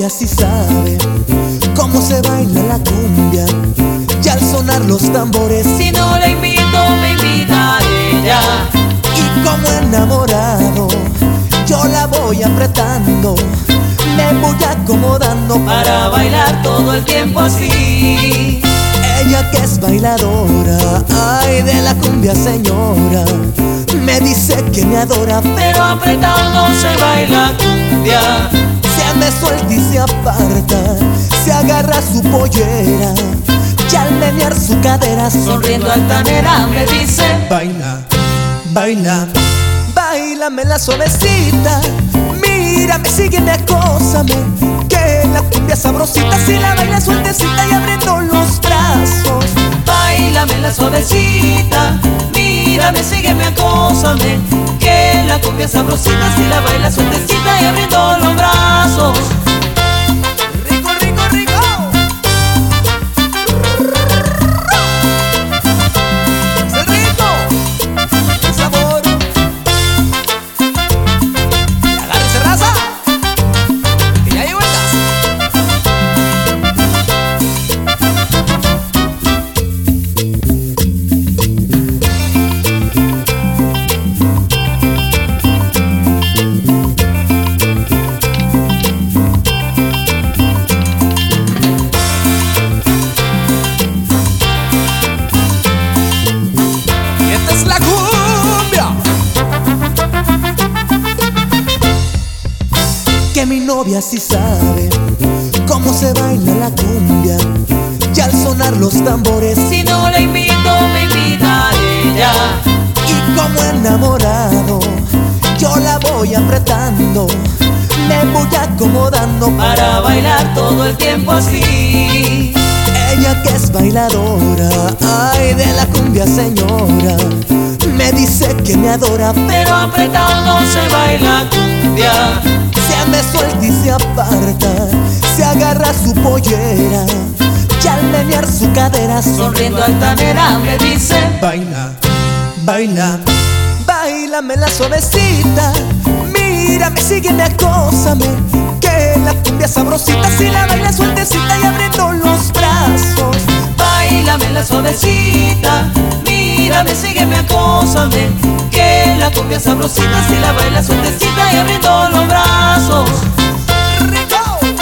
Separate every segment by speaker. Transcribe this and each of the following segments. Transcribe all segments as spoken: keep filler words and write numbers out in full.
Speaker 1: novia sí sabe cómo se baila la cumbia, y al sonar los tambores,
Speaker 2: si no la invito me invita ella.
Speaker 1: Y como enamorado yo la voy apretando, me voy acomodando
Speaker 2: para bailar todo el tiempo así.
Speaker 1: Ella que es bailadora, ay de la cumbia señora, me dice que me adora,
Speaker 2: pero apretado no se baila cumbia.
Speaker 1: Se me suelta y se aparta, se agarra su pollera, y al menear su cadera,
Speaker 2: sonriendo altanera me dice:
Speaker 1: baila, baila, bailame la suavecita, mírame, sígueme, acósame, que la cumbia sabrosita, si la baila sueltecita y abriendo los brazos.
Speaker 2: Bailame la suavecita, mírame, sígueme, acósame, que la cumbia sabrosita, si la baila sueltecita y abriendo los brazos.
Speaker 1: Rico, rico, rico. Es el ritmo, el sabor. Y agárrese, raza, que ya llegó el caso. Que mi novia sí sabe cómo se baila la cumbia, y al sonar los tambores,
Speaker 2: si no la invito me invita ella.
Speaker 1: Y como enamorado yo la voy apretando, me voy acomodando
Speaker 2: para bailar todo el tiempo así.
Speaker 1: Ella que es bailadora, ay de la cumbia señora, me dice que me adora,
Speaker 2: pero apretado no se baila cumbia.
Speaker 1: Se me suelta y se aparta, se agarra su pollera, y al menear su cadera,
Speaker 2: sonriendo altanera me dice:
Speaker 1: baila, baila, bailame la suavecita, mírame, sígueme, acósame, que la cumbia sabrosita, si la baila sueltecita y abriendo los brazos.
Speaker 2: Bailame la suavecita, mírame, sígueme, acósame, que la cumbia sabrosita, si la baila sueltecita y abriendo los brazos.
Speaker 1: ¡Rico!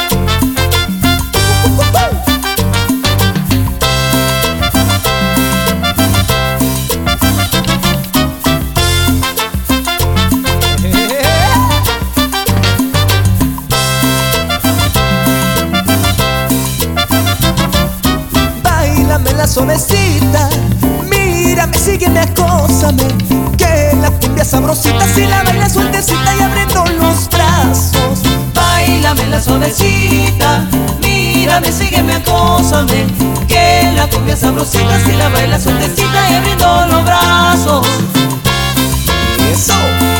Speaker 1: Bailame la suavecita, mírame, sígueme, acósame, que la cumbia sabrosita, si la baila sueltecita y abriendo los brazos.
Speaker 2: Bailame la suavecita, mírame, sígueme, acósame, que la cumbia sabrosita, si la baila sueltecita y abriendo los brazos.
Speaker 1: Eso.